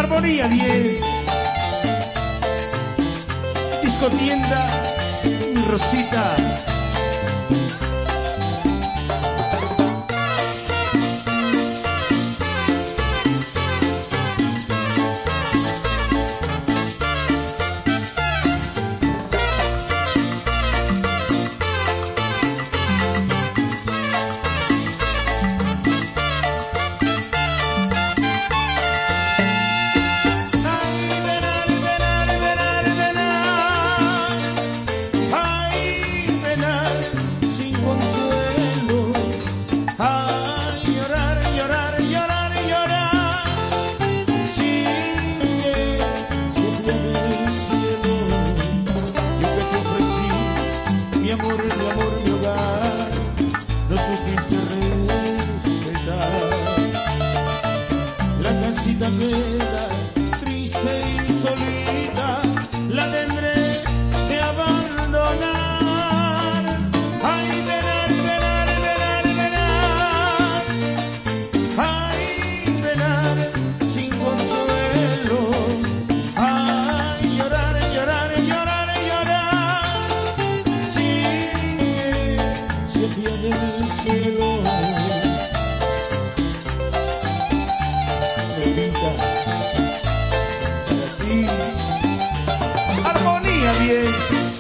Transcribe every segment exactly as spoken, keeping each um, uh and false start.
Armonía diez. Discotienda, mi Rosita. Queda triste y solita, la tendré que abandonar. Ay, venar, venar, venar, venar. Ay, venar sin consuelo. Ay, llorar, llorar, llorar, llorar. Sigue, se pierde el cielo. Armonía diez.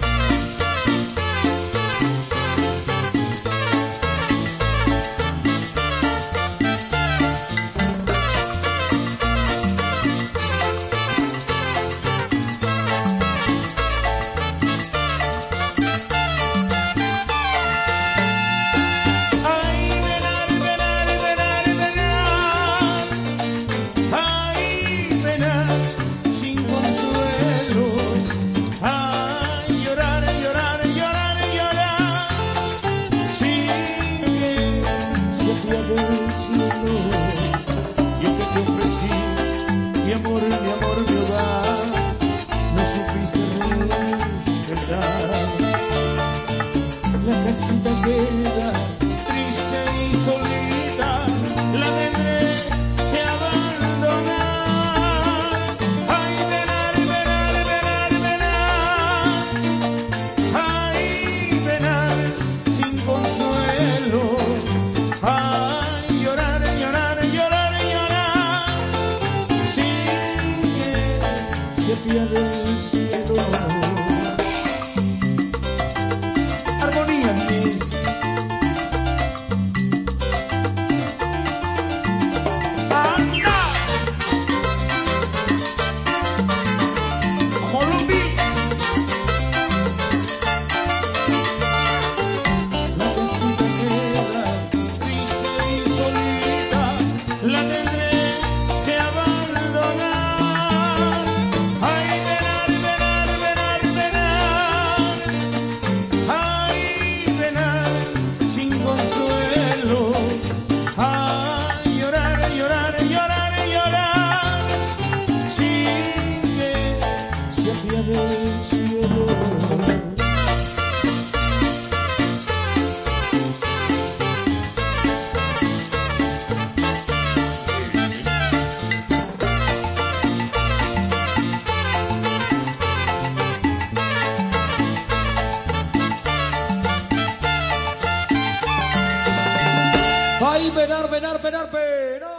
Yo que te ofrecí mi amor, mi amor, mi hogar, no supiste respetar. La casita queda triste y solita, la tendré que abandonar. Ay, venar, venar, venar, venar. Ay, venar sin consuelo. Ay, llorar, llorar, llorar, llorar. Sigue, se pierde el cielo. Armonía diez. ¡Anda! ¡Colombi! La casita queda triste y solita, la tendré que abandonar. Ay, venar, venar, venar, venar. Ay, venar sin consuelo. Ay, llorar, llorar, llorar, llorar. Sigue, se pierde el cielo. Ay, venar, venar, venar, venar.